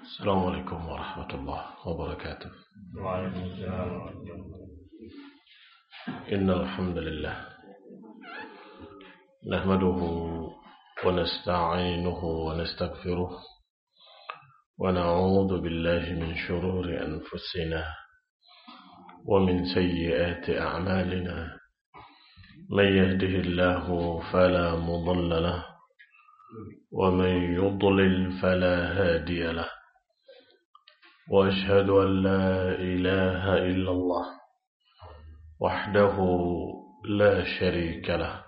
السلام عليكم ورحمة الله وبركاته. وعليكم السلام ورحمة الله. إن الحمد لله نحمده ونستعينه ونستغفره ونعوذ بالله من شرور أنفسنا ومن سيئات أعمالنا. من يهده الله فلا مضل له ومن يضلل فلا هادي له. وأشهد أن لا إله إلا الله وحده لا شريك له.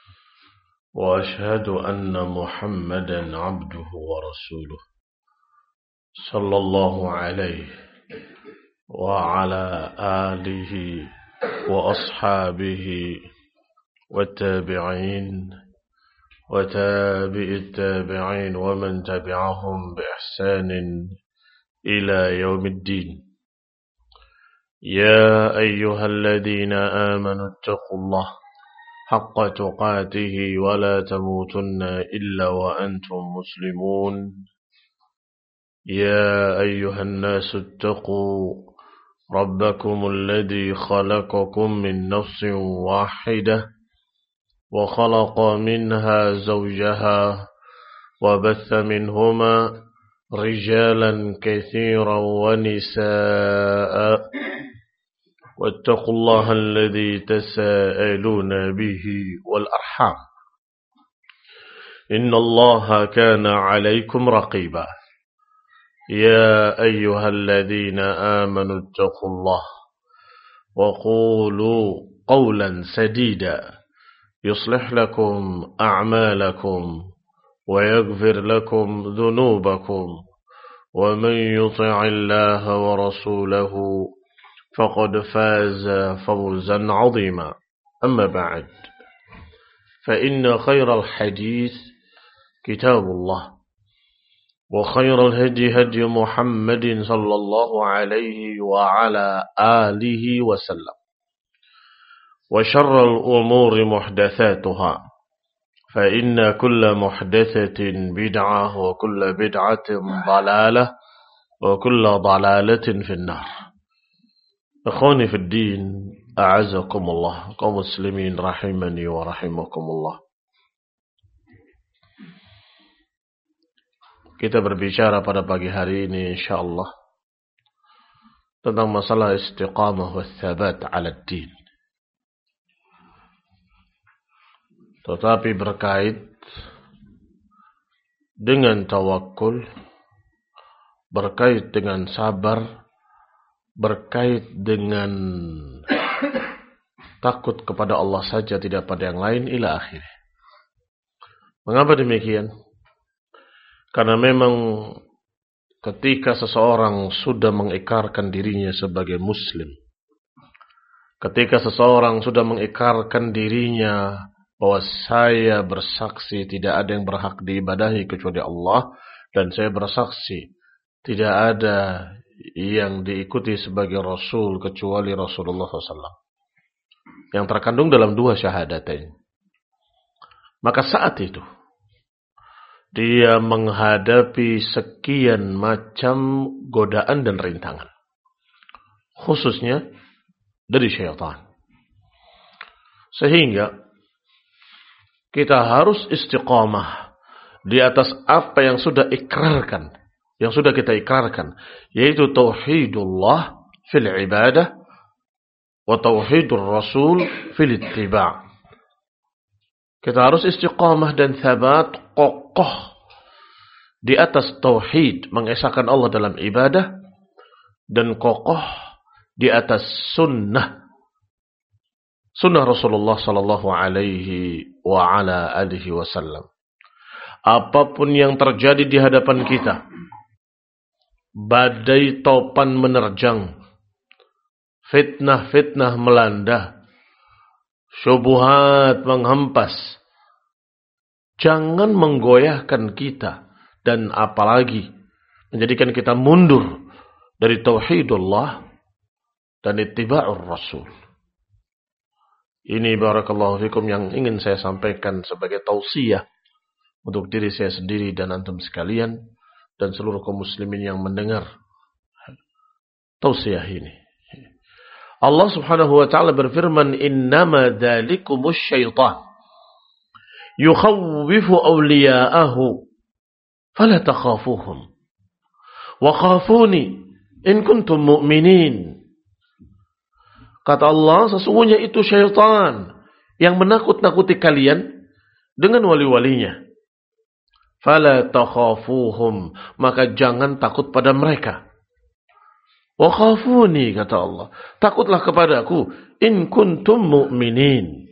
وأشهد أن محمدا عبده ورسوله صلى الله عليه وعلى آله وأصحابه والتابعين وتابع التابعين ومن تبعهم بإحسان إلى يوم الدين. يا أيها الذين آمنوا اتقوا الله حق تقاته ولا تموتن إلا وأنتم مسلمون. يا أيها الناس اتقوا ربكم الذي خلقكم من نفس واحدة وخلق منها زوجها وبث منهما رجالا كثيرا ونساء واتقوا الله الذي تساءلون به والأرحام إن الله كان عليكم رقيبا. يا أيها الذين آمنوا اتقوا الله وقولوا قولا سديدا يصلح لكم أعمالكم ويغفر لكم ذنوبكم ومن يطع الله ورسوله فقد فاز فوزا عظيما. أما بعد فإن خير الحديث كتاب الله وخير الهدي هدي محمد صلى الله عليه وعلى آله وسلم وشر الأمور محدثاتها فإن كل محدثة بدعة وكل بدعة ضلالة وكل ضلالة في النار. أخواني في الدين أعزكم الله kaum muslimin rahimani wa rahimakumullah. Kita berbicara pada pagi hari ini insyaallah tentang masalah istiqamah wa thabat ala din. Tetapi berkait dengan tawakul, berkait dengan sabar, berkait dengan takut kepada Allah saja, tidak pada yang lain, ila akhir. Mengapa demikian? Karena memang ketika seseorang sudah mengikrarkan dirinya sebagai muslim, ketika seseorang sudah mengikrarkan dirinya bahwa saya bersaksi tidak ada yang berhak diibadahi kecuali Allah, dan saya bersaksi tidak ada yang diikuti sebagai Rasul kecuali Rasulullah SAW, yang terkandung dalam dua syahadatain. Maka saat itu dia menghadapi sekian macam godaan dan rintangan, khususnya dari syaitan. Sehingga kita harus istiqamah di atas apa yang sudah ikrarkan, yang sudah kita ikrarkan, yaitu tauhidullah fil ibadah wa tauhidur rasul fil ittiba'. Kita harus istiqamah dan thabat, kokoh di atas tauhid, mengesahkan Allah dalam ibadah, dan kokoh di atas sunnah Rasulullah sallallahu alaihi wa ala alihi wasallam. Apapun yang terjadi di hadapan kita, badai topan menerjang, fitnah-fitnah melanda, syubhat menghempas, jangan menggoyahkan kita dan apalagi menjadikan kita mundur dari tauhidullah dan ittiba'ur rasul. Ini barakallahu fikum yang ingin saya sampaikan sebagai tausiah untuk diri saya sendiri dan antum sekalian, dan seluruh kaum muslimin yang mendengar tausiah ini. Allah Subhanahu wa taala berfirman, "Innama dzalikumus syaitan yukhawwifu awliya'ahu fala takhafuhum wa khafuni in kuntum mu'minin." Kata Allah, sesungguhnya itu syaitan yang menakut-nakuti kalian dengan wali-walinya. Fala takhafuhum, maka jangan takut pada mereka. Wa khafuni, kata Allah, takutlah kepadaku in kuntum mu'minin.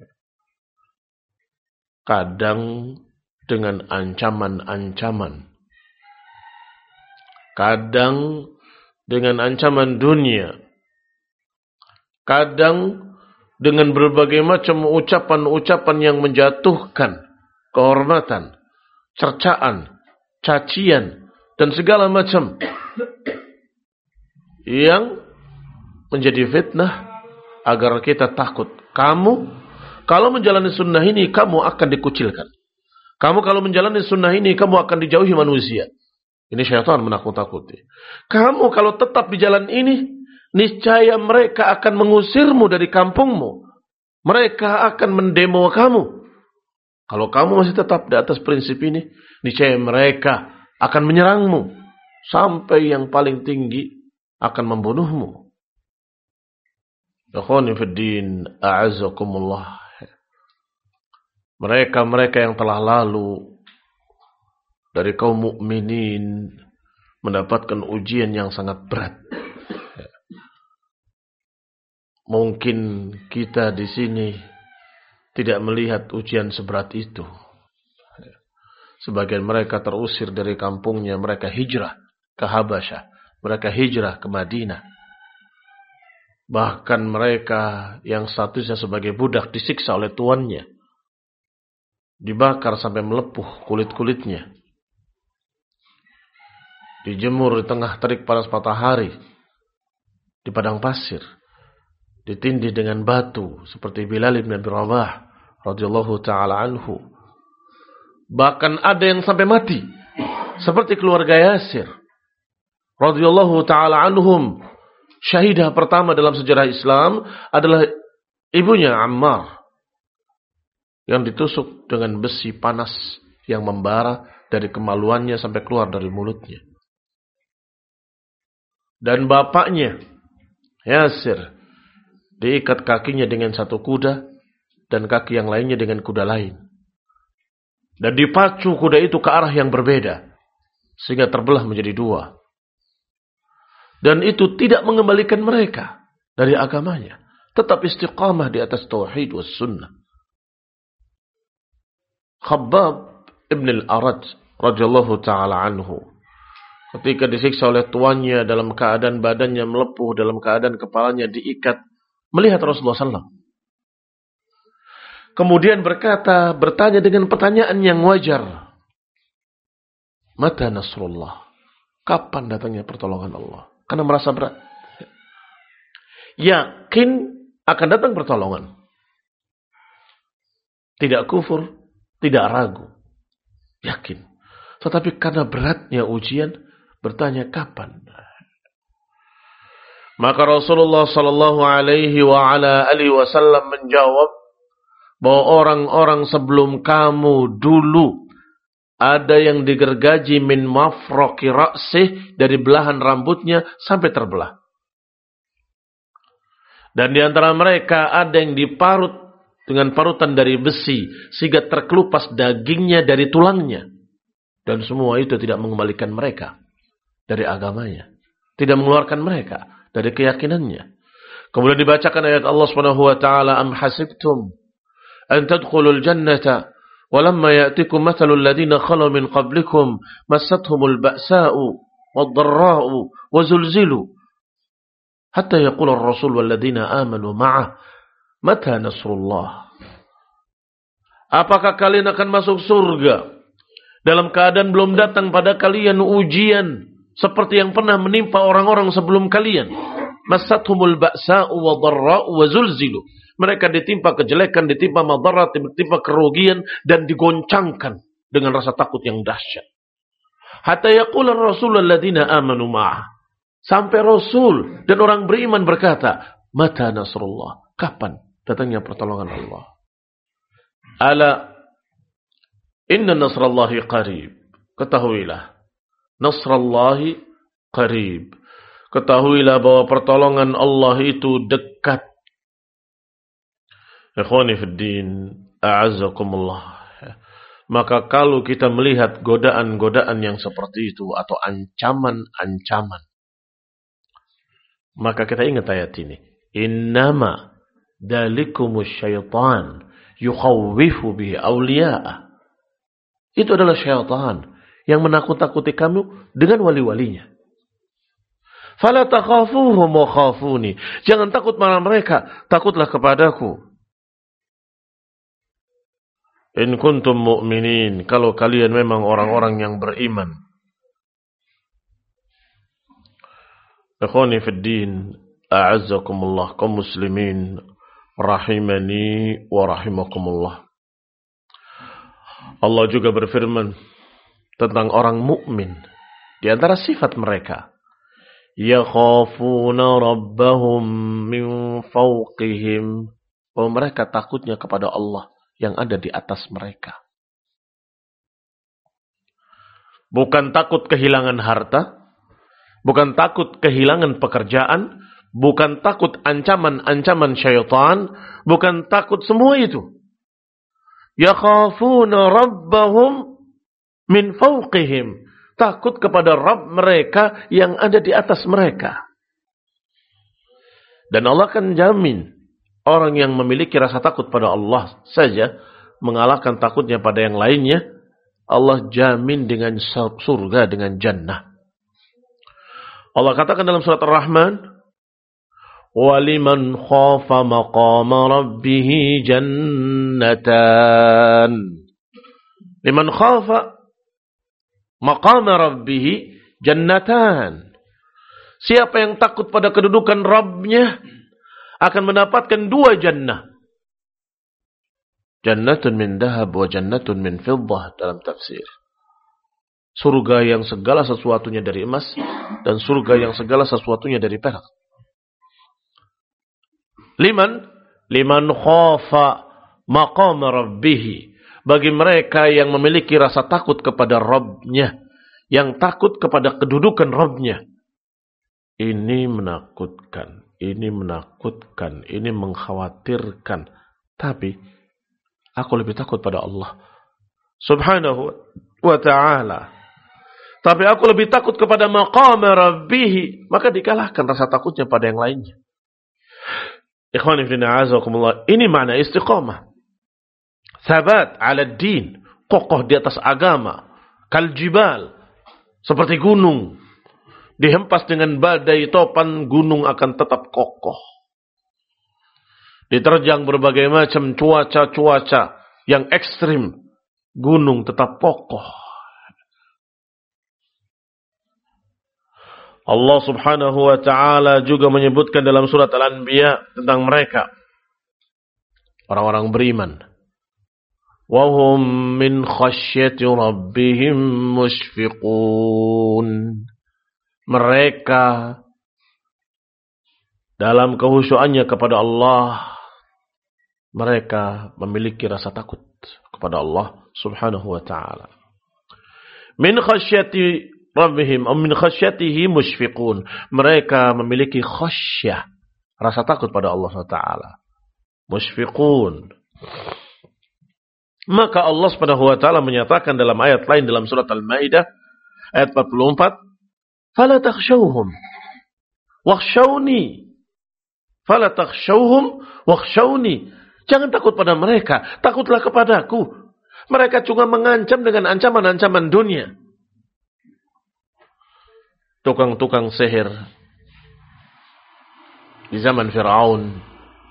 Kadang dengan ancaman-ancaman, kadang dengan ancaman dunia, kadang dengan berbagai macam ucapan-ucapan yang menjatuhkan kehormatan, cercaan, cacian, dan segala macam yang menjadi fitnah agar kita takut. Kamu kalau menjalani sunnah ini, kamu akan dikucilkan. Kamu kalau menjalani sunnah ini, kamu akan dijauhi manusia. Ini syaitan menakut-takuti. Kamu kalau tetap di jalan ini, niscaya mereka akan mengusirmu dari kampungmu. Mereka akan mendemo kamu. Kalau kamu masih tetap di atas prinsip ini, niscaya mereka akan menyerangmu. Sampai yang paling tinggi akan membunuhmu. Ikhwani fid din, a'azzakumullah. Mereka-mereka yang telah lalu dari kaum mukminin mendapatkan ujian yang sangat berat. Mungkin kita di sini tidak melihat ujian seberat itu. Sebagian mereka terusir dari kampungnya, mereka hijrah ke Habasyah, mereka hijrah ke Madinah. Bahkan mereka yang statusnya sebagai budak disiksa oleh tuannya, dibakar sampai melepuh kulit-kulitnya, dijemur di tengah terik panas matahari di padang pasir, ditindih dengan batu seperti Bilal bin Abi Rabah radhiyallahu taala anhu. Bahkan ada yang sampai mati seperti keluarga Yasir radhiyallahu taala anhum. Syahidah pertama dalam sejarah Islam adalah ibunya Ammar yang ditusuk dengan besi panas yang membara dari kemaluannya sampai keluar dari mulutnya. Dan bapaknya Yasir diikat kakinya dengan satu kuda dan kaki yang lainnya dengan kuda lain. Dan dipacu kuda itu ke arah yang berbeda sehingga terbelah menjadi dua. Dan itu tidak mengembalikan mereka dari agamanya. Tetap istiqamah di atas tauhid was sunnah. Khabbab ibn al-Arad radhiyallahu ta'ala anhu, ketika disiksa oleh tuannya dalam keadaan badannya melepuh, dalam keadaan kepalanya diikat, melihat Rasulullah SAW. Kemudian bertanya dengan pertanyaan yang wajar. Mata nasrullah? Kapan datangnya pertolongan Allah? Karena merasa berat. Yakin akan datang pertolongan. Tidak kufur, tidak ragu. Yakin. Tetapi karena beratnya ujian, bertanya kapan. Maka Rasulullah sallallahu alaihi wa ala alihi wasallam menjawab bahwa orang-orang sebelum kamu dulu ada yang digergaji min mafraqi ra'sih, dari belahan rambutnya sampai terbelah. Dan di antara mereka ada yang diparut dengan parutan dari besi sehingga terkelupas dagingnya dari tulangnya. Dan semua itu tidak mengembalikan mereka dari agamanya, tidak mengeluarkan mereka dari keyakinannya. Kemudian dibacakan ayat Allah Subhanahu wa taala, am hasibtum an tadkhulul jannata walamma ya'tikum mathalul ladzina khalu min qablikum massathumul ba'sa'u wad-dharra'u wazulzilu hatta yaqula ar-rasul wal ladzina amanu ma'ah mata nasrullah. Apakah kalian akan masuk surga dalam keadaan belum datang pada kalian ujian seperti yang pernah menimpa orang-orang sebelum kalian? Massathumul ba'sa'u wad-dharra'u wazulzilu. Mereka ditimpa kejelekan, ditimpa madarat, ditimpa kerugian, dan digoncangkan dengan rasa takut yang dahsyat. Hatta yaqula ar-rasul alladziina aamanu ma'ah. Sampai Rasul dan orang beriman berkata, mata nasrullah? Kapan datangnya pertolongan Allah? Ala inna nasrallahi qarib. Ketahuilah, nasrallahi qarib. Ketahuilah bahwa pertolongan Allah itu dekat. Ikhwani fid din, a'azzakumullah. Maka kalau kita melihat godaan-godaan yang seperti itu atau ancaman-ancaman, maka kita ingat ayat ini. Innama dalikumus syaitan yukhawwifu bihi awliya'ah. Itu adalah syaitan yang menakut-takuti kamu dengan wali-walinya. Fala takhafuhum wa khafuni. Jangan takut pada mereka, takutlah kepadaku. In kuntum mu'minin, kalau kalian memang orang-orang yang beriman. Ikhwani fid din, a'azzakumullah, kaum muslimin, rahimani wa rahimakumullah. Allah juga berfirman tentang orang mukmin. Di antara sifat mereka, yakhafuna rabbahum min fawqihim. Bahwa mereka takutnya kepada Allah yang ada di atas mereka. Bukan takut kehilangan harta, bukan takut kehilangan pekerjaan, bukan takut ancaman-ancaman syaitan, bukan takut semua itu. Yakhafuna rabbahum min fawqihim. Takut kepada Rabb mereka yang ada di atas mereka. Dan Allah akan jamin orang yang memiliki rasa takut pada Allah saja mengalahkan takutnya pada yang lainnya. Allah jamin dengan surga, dengan jannah. Allah katakan dalam surat Ar-Rahman, وَلِمَنْ خَافَ مَقَامَ رَبِّهِ جَنَّتَانِ. Liman khafa maqama rabbih jannatan. Siapa yang takut pada kedudukan Rabbnya akan mendapatkan 2 jannah. Jannatun min dahab wa jannatun min fiddah dalam tafsir. Surga yang segala sesuatunya dari emas dan surga yang segala sesuatunya dari perak. Liman khafa maqama rabbih. Bagi mereka yang memiliki rasa takut kepada Rabb-nya, yang takut kepada kedudukan Rabb-nya. Ini menakutkan, ini mengkhawatirkan. Tapi aku lebih takut pada Allah Subhanahu wa ta'ala. Tapi aku lebih takut kepada maqama rabbih. Maka dikalahkan rasa takutnya pada yang lainnya. Ikhwani fillah azakumullah. Ini makna istiqamah. Sabat ala din, kokoh di atas agama, kal jibal, seperti gunung, dihempas dengan badai topan, gunung akan tetap kokoh. Diterjang berbagai macam cuaca-cuaca yang ekstrim, gunung tetap kokoh. Allah subhanahu wa ta'ala juga menyebutkan dalam surat Al-Anbiya tentang mereka, orang-orang beriman. وَهُمْ مِنْ خَشْيَةِ رَبِّهِمْ مُشْفِقُونَ. Mereka dalam kehusyuannya kepada Allah, mereka memiliki rasa takut kepada Allah subhanahu wa ta'ala. Min khasyati rabbihim, min khasyatihi mushfiqun. Mereka memiliki khasyah, rasa takut pada Allah subhanahu wa ta'ala. Mushfiqun. Maka Allah Subhanahu wa taala menyatakan dalam ayat lain dalam surat Al-Maidah ayat 44, "Fala takhshawhum wakhshawni." Fala takhshawhum wakhshawni. Jangan takut pada mereka, takutlah kepadaku. Mereka cuma mengancam dengan ancaman-ancaman dunia. Tukang-tukang sihir di zaman Firaun,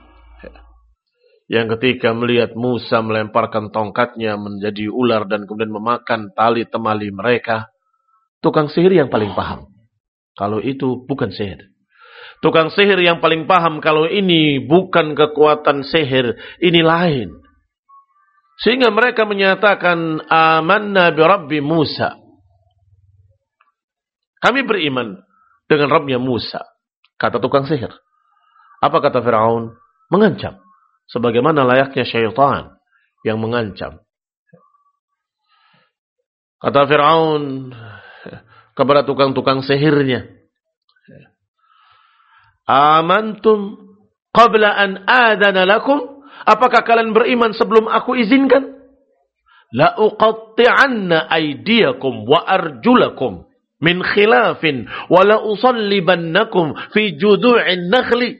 yang ketika melihat Musa melemparkan tongkatnya menjadi ular dan kemudian memakan tali temali mereka, tukang sihir yang paling paham kalau itu bukan sihir. Tukang sihir yang paling paham kalau ini bukan kekuatan sihir, ini lain. Sehingga mereka menyatakan, amanna bi Rabbi Musa. Kami beriman dengan Rabbnya Musa. Kata tukang sihir. Apa kata Fir'aun? Mengancam. Sebagaimana layaknya syaitan yang mengancam. Kata Fir'aun kepada tukang-tukang sihirnya, amantum qabla an adana lakum? Apakah kalian beriman sebelum aku izinkan? La uqatti'anna aydiyakum wa arjulakum min khilafin wa la usallibannakum fi judu'in nakhli.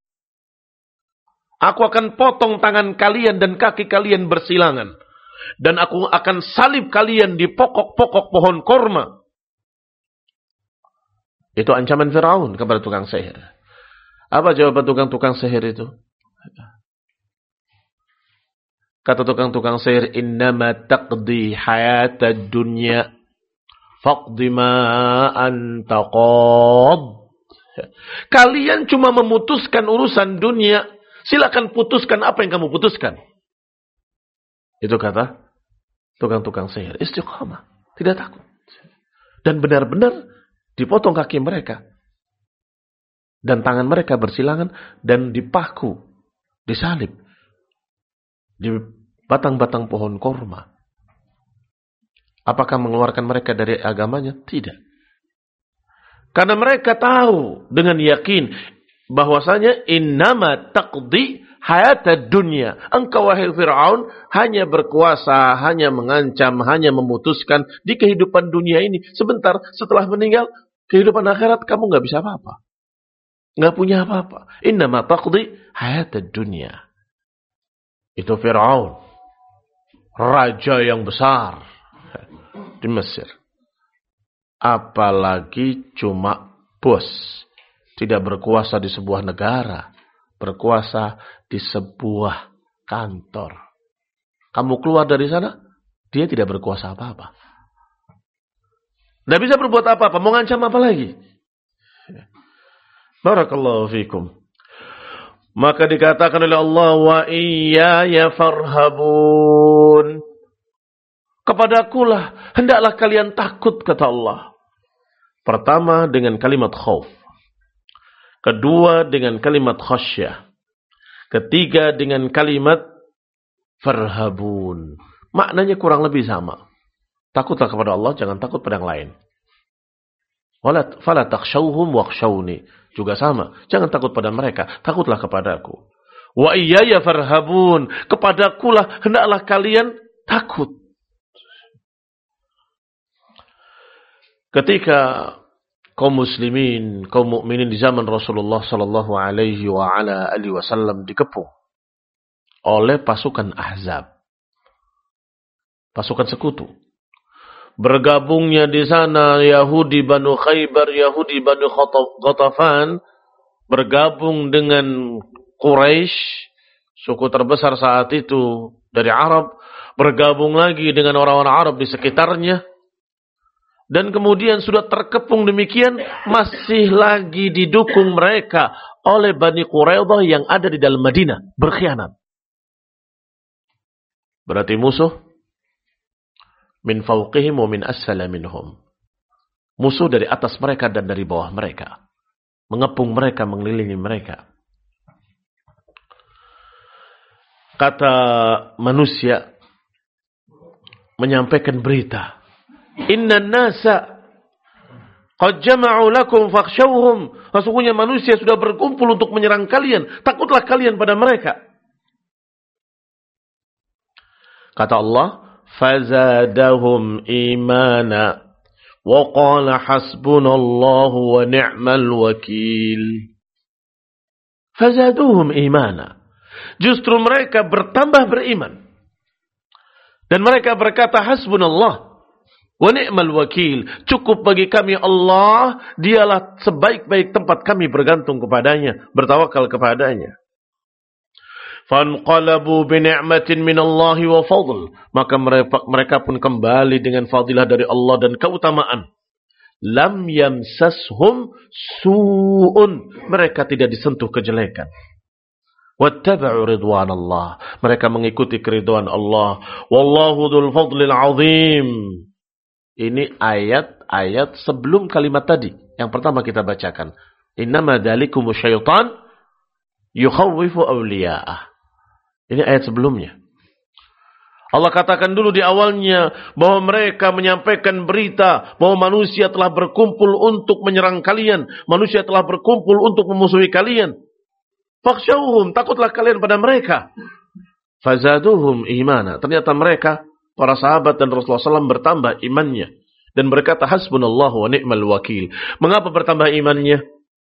Aku akan potong tangan kalian dan kaki kalian bersilangan. Dan aku akan salib kalian di pokok-pokok pohon korma. Itu ancaman Firaun kepada tukang sihir. Apa jawaban tukang-tukang sihir itu? Kata tukang-tukang sihir, innama taqdi hayatad dunya faqdi ma anta qad. Kalian cuma memutuskan urusan dunia. Silakan putuskan apa yang kamu putuskan. Itu kata tukang-tukang sihir. Istiqamah. Tidak takut. Dan benar-benar dipotong kaki mereka. Dan tangan mereka bersilangan. Dan dipaku. Disalib. Di batang-batang pohon korma. Apakah mengeluarkan mereka dari agamanya? Tidak. Karena mereka tahu dengan yakin bahwasanya innama taqdi hayatad dunya. Engkau wahai Fir'aun hanya berkuasa, hanya mengancam, hanya memutuskan di kehidupan dunia ini. Sebentar setelah meninggal, kehidupan akhirat kamu nggak bisa apa-apa. Nggak punya apa-apa. Innama taqdi hayatad dunya. Itu Fir'aun. Raja yang besar di Mesir. Apalagi cuma bos. Tidak berkuasa di sebuah negara. Berkuasa di sebuah kantor. Kamu keluar dari sana, dia tidak berkuasa apa-apa. Tidak bisa berbuat apa-apa. Mau ngancam apa lagi? Barakallahu fikum. Maka dikatakan oleh Allah, wa iyaya farhabun. Kepadakulah, hendaklah kalian takut, kata Allah. Pertama dengan kalimat khauf. Kedua dengan kalimat khasyah. Ketiga dengan kalimat farhabun. Maknanya kurang lebih sama. Takutlah kepada Allah, jangan takut pada yang lain. Fala takhshawhum wakhshawni. Juga sama. Jangan takut pada mereka, takutlah kepadaku. Wa iyaya farhabun. Kepadakulah hendaklah kalian takut. Ketika kaum muslimin, kaum mukminin di zaman Rasulullah sallallahu alaihi wasallam dikepung oleh pasukan Ahzab. Pasukan sekutu. Bergabungnya di sana Yahudi Banu Khaybar, Yahudi Banu Ghatafan bergabung dengan Quraisy, suku terbesar saat itu dari Arab, bergabung lagi dengan orang-orang Arab di sekitarnya. Dan kemudian sudah terkepung demikian, masih lagi didukung mereka oleh Bani Quraidah yang ada di dalam Madinah. Berkhianat. Berarti musuh. Min fawqihim wa min asfala minhum. Musuh dari atas mereka dan dari bawah mereka. Mengepung mereka, mengelilingi mereka. Kata manusia menyampaikan berita. Inna nasa qad jama'u lakum fakhshawhum. Sesungguhnya manusia sudah berkumpul untuk menyerang kalian. Takutlah kalian pada mereka. Kata Allah, fazadahum imana wa qala hasbunallahu wa ni'mal wakil. Fazaduhum imana. Justru mereka bertambah beriman. Dan mereka berkata hasbunallah wa ni'mal wakil. Cukup bagi kami Allah. Dialah sebaik-baik tempat kami bergantung kepadanya. Bertawakal kepadanya. Fanqalabu bini'matin minallahi wa fadl. Maka mereka pun kembali dengan fadilah dari Allah dan keutamaan. Lam yamsashum su'un. Mereka tidak disentuh kejelekan. Wattaba'u ridwanallah. Mereka mengikuti keridhaan Allah. Wallahu dzul fadlil azim. Ini ayat-ayat sebelum kalimat tadi. Yang pertama kita bacakan. Innama dzalikumu syaitan yukhawwifu awliya'ah. Ini ayat sebelumnya. Allah katakan dulu di awalnya bahwa mereka menyampaikan berita bahwa manusia telah berkumpul untuk menyerang kalian. Manusia telah berkumpul untuk memusuhi kalian. Fakhshawhum, takutlah kalian pada mereka. Fazaduhum imana. Ternyata mereka, para sahabat dan Rasulullah SAW bertambah imannya. Dan berkata hasbunallahu wa ni'mal wakil. Mengapa bertambah imannya?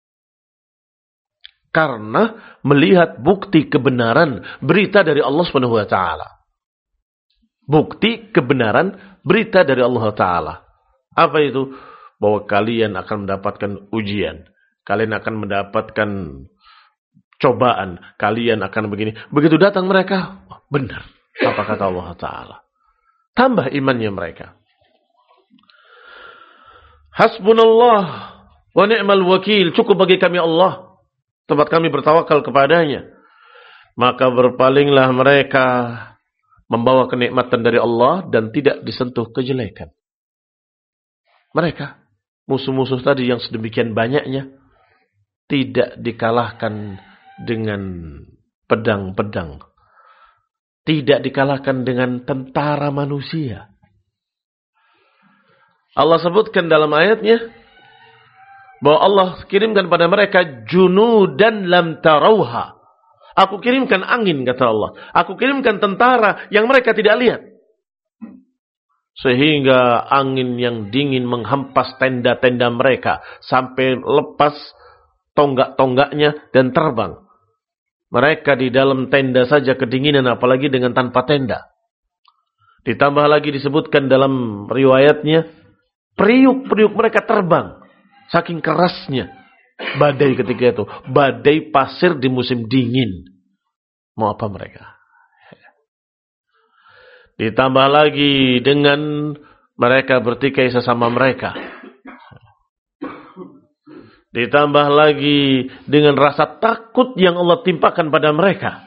Karena melihat bukti kebenaran berita dari Allah Subhanahu wa taala. Bukti kebenaran berita dari Allah Ta'ala. Apa itu? Bahwa kalian akan mendapatkan ujian. Kalian akan mendapatkan cobaan. Kalian akan begini. Begitu datang mereka, benar. Apa kata Allah Ta'ala? Tambah imannya mereka. Hasbunallah wa ni'mal wakil. Cukup bagi kami Allah. Tempat kami bertawakal kepadanya. Maka berpalinglah mereka membawa kenikmatan dari Allah dan tidak disentuh kejelekan. Mereka, musuh-musuh tadi yang sedemikian banyaknya, tidak dikalahkan dengan pedang-pedang. Tidak dikalahkan dengan tentara manusia. Allah sebutkan dalam ayatnya, bahwa Allah kirimkan pada mereka junudan lam tarauha. Aku kirimkan angin, kata Allah. Aku kirimkan tentara yang mereka tidak lihat. Sehingga angin yang dingin menghempas tenda-tenda mereka. Sampai lepas tonggak-tonggaknya dan terbang. Mereka di dalam tenda saja kedinginan, apalagi dengan tanpa tenda. Ditambah lagi disebutkan dalam riwayatnya, periuk-periuk mereka terbang. Saking kerasnya badai ketika itu. Badai pasir di musim dingin. Mau apa mereka? Ditambah lagi dengan mereka bertikai sesama mereka. Ditambah lagi dengan rasa takut yang Allah timpakan pada mereka.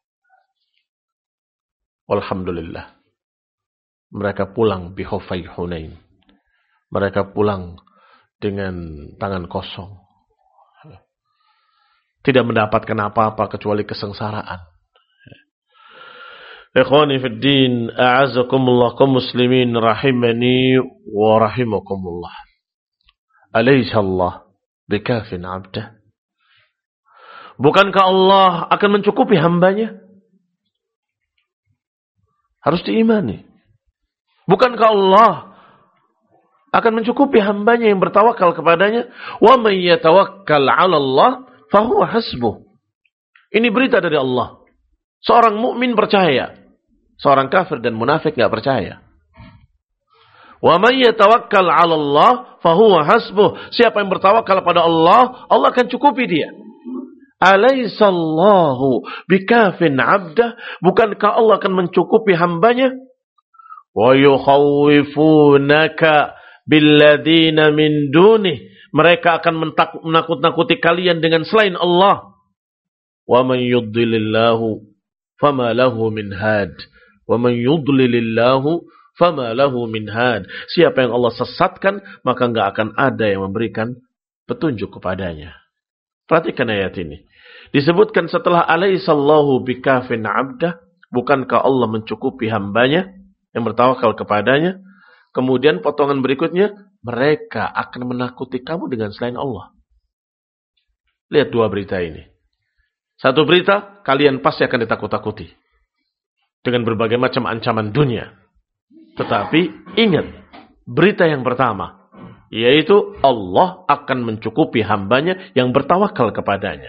Alhamdulillah. Mereka pulang bihufai Hunain. Mereka pulang dengan tangan kosong. Tidak mendapatkan apa-apa kecuali kesengsaraan. Ikhwani fid din, a'azakumullah kaum muslimin rahimani wa rahimakumullah. Alaysa Allah bikafin 'abdah? Bukankah Allah akan mencukupi hambanya? Harus diimani. Bukankah Allah akan mencukupi hambanya yang bertawakal kepadanya? Wa may yatawakkal 'ala Allah fahuwa hasbuh. Ini berita dari Allah. Seorang mukmin percaya. Seorang kafir dan munafik enggak percaya. Wa may yatawakkal 'ala Allah fahuwa hasbuh. Siapa yang bertawakal pada Allah, Allah akan cukupi dia. Alaisallahu bikafin 'abdah? Bukankah Allah akan mencukupi hambanya? Wa yukhawifunaka billadzina min dunih. Mereka akan menakut-nakuti kalian dengan selain Allah. Wa man yudlilillahu fama lahu min had. Wa man yudlilillahu fama lahu min had. Siapa yang Allah sesatkan, maka enggak akan ada yang memberikan petunjuk kepadanya. Perhatikan ayat ini. Disebutkan setelah alaisallahu bikafin 'abdah, bukankah Allah mencukupi hambanya yang bertawakal kepadanya? Kemudian potongan berikutnya, mereka akan menakuti kamu dengan selain Allah. Lihat dua berita ini. Satu berita, kalian pasti akan ditakut-takuti dengan berbagai macam ancaman dunia. Tetapi ingat, berita yang pertama, yaitu Allah akan mencukupi hambanya yang bertawakal kepadanya.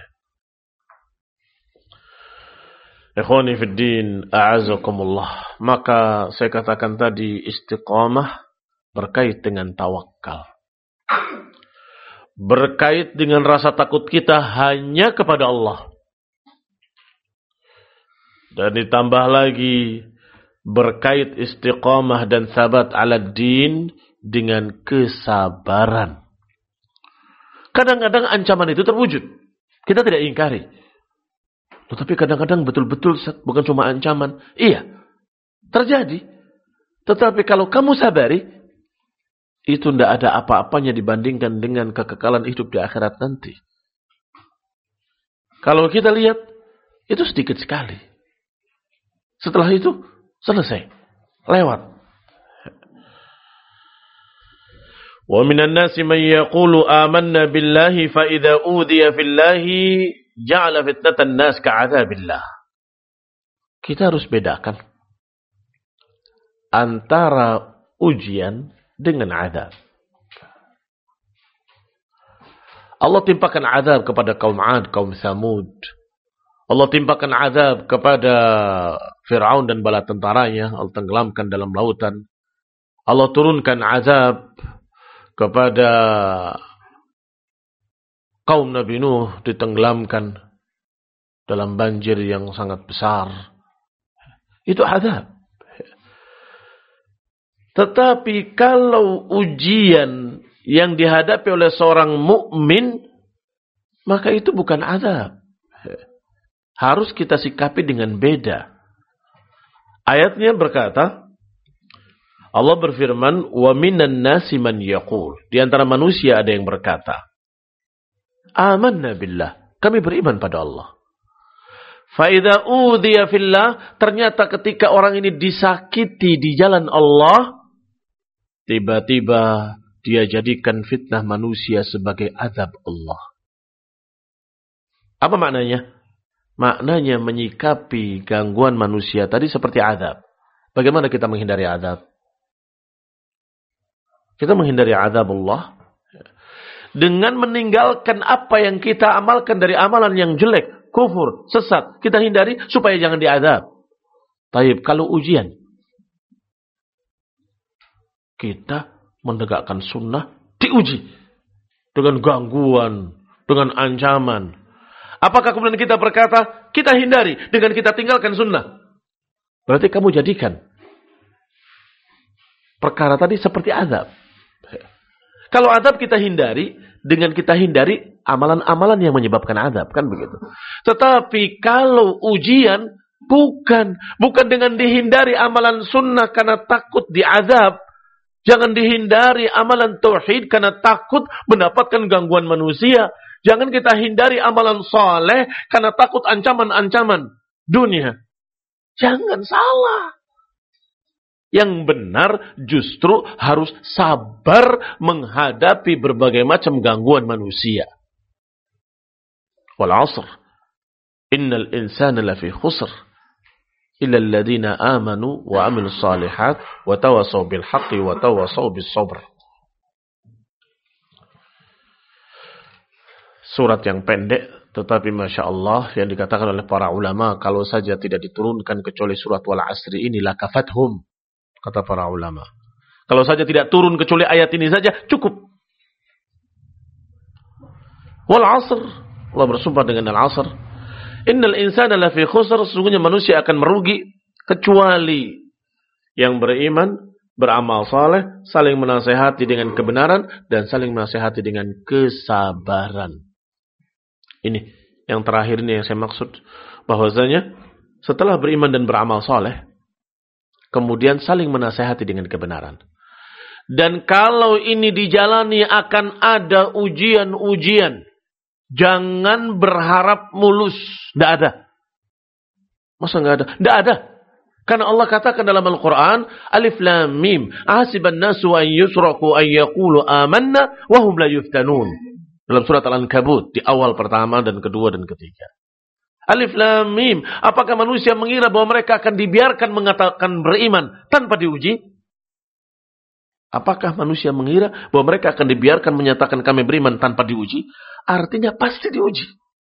Ikhwani fid din, a'azakumullah. Maka saya katakan tadi, istiqamah berkait dengan tawakal. Berkait dengan rasa takut kita hanya kepada Allah. Dan ditambah lagi berkait istiqamah dan sabat ala din dengan kesabaran. Kadang-kadang ancaman itu terwujud. Kita tidak ingkari. Tetapi kadang-kadang betul-betul bukan cuma ancaman. Iya, terjadi. Tetapi kalau kamu sabari, itu tidak ada apa-apanya dibandingkan dengan kekekalan hidup di akhirat nanti. Kalau kita lihat, itu sedikit sekali. Setelah itu, selesai. Lewat. Wa minan nasi man yaqulu amanna billahi fa idza udhiya fillahi ja'ala fitnatan nas ka'adzabillah. Kita harus bedakan antara ujian dengan azab. Allah timpakan azab kepada kaum 'Ad, kaum Tsamud. Allah timpakan azab kepada Fir'aun dan bala tentaranya. Allah tenggelamkan dalam lautan. Allah turunkan azab kepada kaum Nabi Nuh, ditenggelamkan dalam banjir yang sangat besar. Itu azab. Tetapi kalau ujian yang dihadapi oleh seorang mukmin, maka itu bukan azab. Harus kita sikapi dengan beda. Ayatnya berkata, Allah berfirman, "Wa minan nasi man yaqul." Di antara manusia ada yang berkata, "Amanna billah." Kami beriman pada Allah. Fa idza udhiya fillah, ternyata ketika orang ini disakiti di jalan Allah, tiba-tiba dia jadikan fitnah manusia sebagai azab Allah. Apa maknanya? Maknanya menyikapi gangguan manusia tadi seperti azab. Bagaimana kita menghindari azab? Kita menghindari azab Allah dengan meninggalkan apa yang kita amalkan dari amalan yang jelek, kufur, sesat. Kita hindari supaya jangan diazab. Taib, kalau ujian, kita menegakkan sunnah, diuji dengan gangguan, dengan ancaman. Apakah kemudian kita berkata, kita hindari dengan kita tinggalkan sunnah? Berarti kamu jadikan perkara tadi seperti azab. Kalau azab kita hindari, dengan kita hindari amalan-amalan yang menyebabkan azab, kan begitu. Tetapi kalau ujian, bukan dengan dihindari amalan sunnah karena takut diazab. Jangan dihindari amalan tauhid karena takut mendapatkan gangguan manusia. Jangan kita hindari amalan saleh karena takut ancaman-ancaman dunia. Jangan salah. Yang benar justru harus sabar menghadapi berbagai macam gangguan manusia. Wal 'asr. Innal insana lafi khusr. Illa alladhina amanu wa 'amilus shalihat wa tawasaw bil haqqi wa tawasaw bis sabr. Surat yang pendek, tetapi Masya Allah yang dikatakan oleh para ulama, kalau saja tidak diturunkan kecuali surat Wal 'Asri ini lakafathum, kata para ulama. Kalau saja tidak turun kecuali ayat ini saja, cukup. Wal 'Asr, Allah bersumpah dengan Al-'Asr. Innal insana lafi khusr, sesungguhnya manusia akan merugi kecuali yang beriman, beramal saleh, saling menasehati dengan kebenaran dan saling menasehati dengan kesabaran. Ini yang terakhir ini yang saya maksud, bahwasanya setelah beriman dan beramal saleh, kemudian saling menasehati dengan kebenaran. Dan kalau ini dijalani akan ada ujian-ujian. Jangan berharap mulus. Tidak ada. Masa nggak ada? Tidak ada. Karena Allah katakan dalam Al-Quran, Alif Lam Mim, ahasiban nasu an yusraku an yaqulu amanna wahum la yuftanun. Dalam surat Al-Ankabut, di awal pertama dan kedua dan ketiga. Alif Lam Mim, apakah manusia mengira bahwa mereka akan dibiarkan mengatakan beriman tanpa diuji? Apakah manusia mengira bahwa mereka akan dibiarkan menyatakan kami beriman tanpa diuji? Artinya pasti diuji.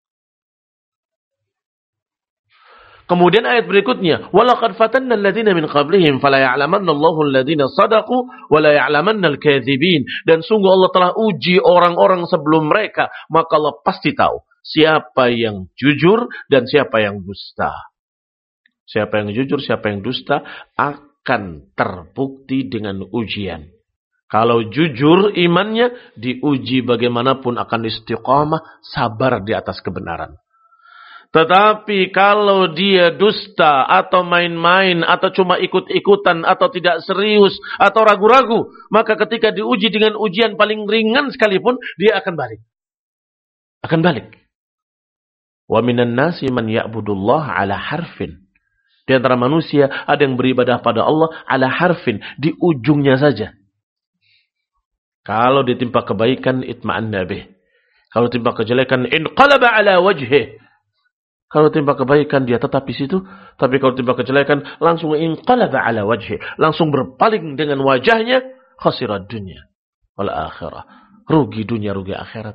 Kemudian ayat berikutnya, walaqad fatanna alladziina min qablihim fala ya'lamanna Allahu alladziina shadaqu wa la ya'lamanna al-kadzibin. Dan sungguh Allah telah uji orang-orang sebelum mereka, maka Allah pasti tahu siapa yang jujur dan siapa yang dusta. Siapa yang jujur, siapa yang dusta akan terbukti dengan ujian. Kalau jujur imannya, diuji bagaimanapun akan istiqamah, sabar di atas kebenaran. Tetapi kalau dia dusta atau main-main atau cuma ikut-ikutan atau tidak serius atau ragu-ragu, maka ketika diuji dengan ujian paling ringan sekalipun, dia akan balik. Akan balik. Wa minan nasi man ya'budullah ala harfin. Di antara manusia ada yang beribadah pada Allah ala harfin, di ujungnya saja. Kalau ditimpa kebaikan itma'anna bih. Kalau timpa kejelekan inqalaba ala wajhih. Kalau timpa kebaikan dia tetap di situ, tapi kalau timpa kejelekan langsung inqalaba ala wajhi, langsung berpaling dengan wajahnya, khasirat dunya wal akhirah. Rugi dunia, rugi akhirat.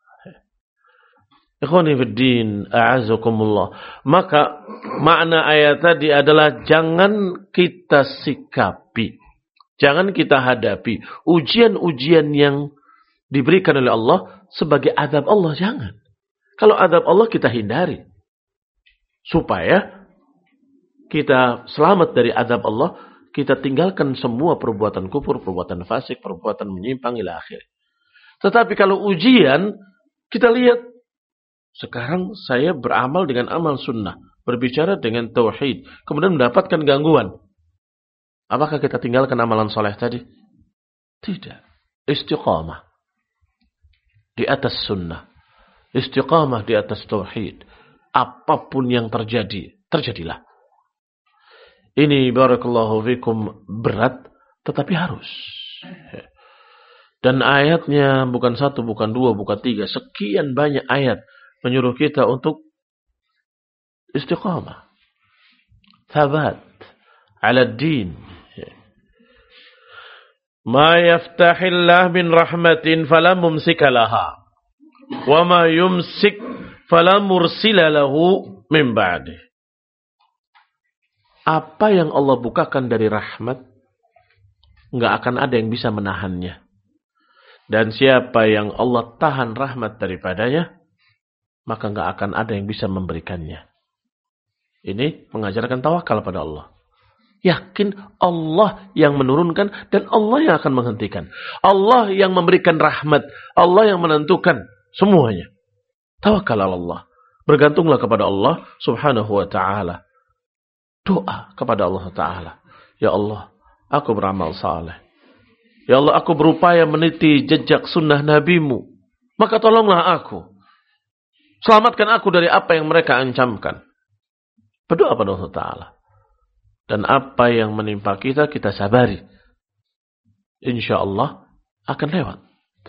Ikhwani fid din, a'azzakumullah. Maka makna ayat tadi adalah jangan kita sikapi, jangan kita hadapi ujian-ujian yang diberikan oleh Allah sebagai azab Allah, jangan. Kalau azab Allah kita hindari. Supaya kita selamat dari azab Allah, kita tinggalkan semua perbuatan kufur, perbuatan fasik, perbuatan menyimpang ila akhir. Tetapi kalau ujian, kita lihat sekarang saya beramal dengan amal sunnah, berbicara dengan tauhid, kemudian mendapatkan gangguan. Apakah kita tinggalkan amalan soleh tadi? Tidak. Istiqamah di atas sunnah, istiqamah di atas tauhid. Apapun yang terjadi, terjadilah. Ini barakallahu fikum berat, tetapi harus. Dan ayatnya bukan satu, bukan dua, bukan tiga. Sekian banyak ayat menyuruh kita untuk istiqamah. Thabat ala din. Ma yaftahillah min rahmatin fala mumsika laha. Wa ma yumsik fala mursila lahu min ba'dih. Apa yang Allah bukakan dari rahmat, enggak akan ada yang bisa menahannya. Dan siapa yang Allah tahan rahmat daripadanya, maka enggak akan ada yang bisa memberikannya. Ini mengajarkan tawakal pada Allah. Yakin Allah yang menurunkan dan Allah yang akan menghentikan. Allah yang memberikan rahmat, Allah yang menentukan semuanya. Tawakal Allah. Bergantunglah kepada Allah subhanahu wa ta'ala. Doa kepada Allah ta'ala. Ya Allah, aku beramal saleh. Ya Allah, aku berupaya meniti jejak sunnah nabimu. Maka tolonglah aku. Selamatkan aku dari apa yang mereka ancamkan. Berdoa pada Allah ta'ala. Dan apa yang menimpa kita, kita sabari. Insya Allah akan lewat.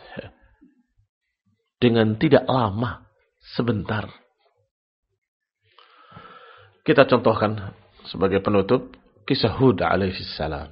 Dengan tidak lama. Sebentar. Kita contohkan sebagai penutup kisah Hud alaihi salam.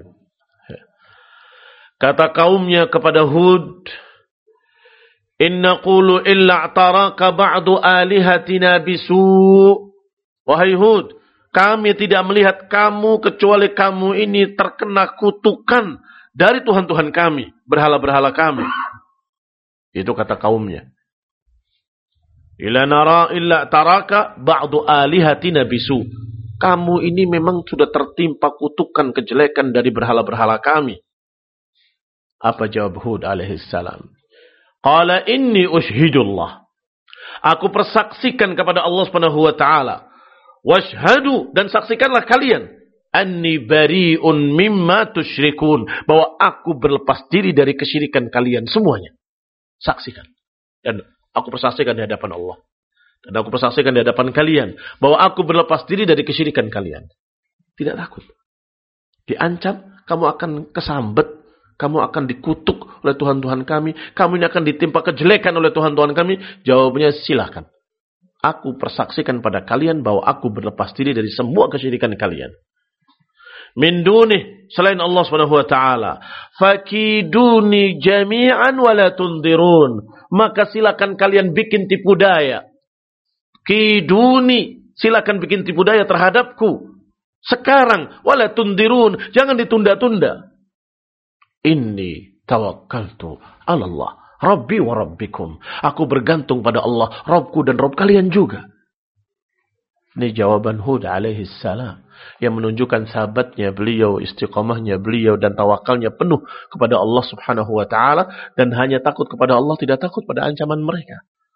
Kata kaumnya kepada Hud, "Inna qulu illa a'taraka ba'du alihatina bisu." Wahai Hud, kami tidak melihat kamu kecuali kamu ini terkena kutukan dari Tuhan-Tuhan kami, berhala-berhala kami. Itu kata kaumnya. Ila nara illa taraka ba'du alihatina bisu. Kamu ini memang sudah tertimpa kutukan kejelekan dari berhala-berhala kami. Apa jawab Hud alaihi salam? Qala inni ushhidullah. Aku persaksikan kepada Allah Subhanahu wa taala. Washhadu, dan saksikanlah kalian, anni bari'un mimma tusyrikun, bahwa aku berlepas diri dari kesyirikan kalian semuanya. Saksikan. Dan aku persaksikan di hadapan Allah. Dan aku persaksikan di hadapan kalian bahwa aku berlepas diri dari kesyirikan kalian. Tidak takut. Diancam, kamu akan kesambet, kamu akan dikutuk oleh Tuhan-Tuhan kami, kamu ini akan ditimpa kejelekan oleh Tuhan-Tuhan kami. Jawabannya silakan. Aku persaksikan pada kalian bahwa aku berlepas diri dari semua kesyirikan kalian. Min dunih, selain Allah Subhanahu wa taala. Fakiduni jami'an wa la tundirun. Maka silakan kalian bikin tipu daya. Kiduni, silakan bikin tipu daya terhadapku. Sekarang, wa la tundirun, jangan ditunda-tunda. Inni tawakkaltu 'ala Allah, Rabbi wa Rabbikum. Aku bergantung pada Allah, Rabbku dan Rabb kalian juga. Ini jawaban Hud alaihi salam yang menunjukkan sahabatnya beliau, istiqamahnya beliau dan tawakalnya penuh kepada Allah Subhanahu wa taala dan hanya takut kepada Allah, tidak takut pada ancaman mereka.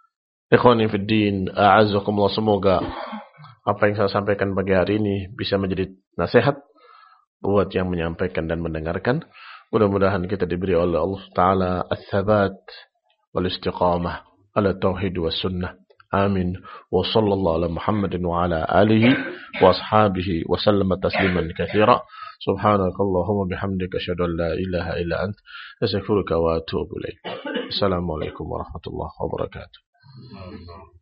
Ikhwani fid din, a'azzakumullah, semoga apa yang saya sampaikan pagi hari ini bisa menjadi nasihat buat yang menyampaikan dan mendengarkan. Mudah-mudahan kita diberi oleh Allah Ta'ala as-sabat wal istiqamah ala tauhid was sunnah. Amin. Wa sallallahu ala Muhammadin wa ala alihi wa ashabihi wa sallama tasliman katsira. Subhanakallahumma bihamdika asyhadu an la ilaha illa ant astaghfiruka wa atubu ilaik. Assalamualaikum warahmatullahi wabarakatuh.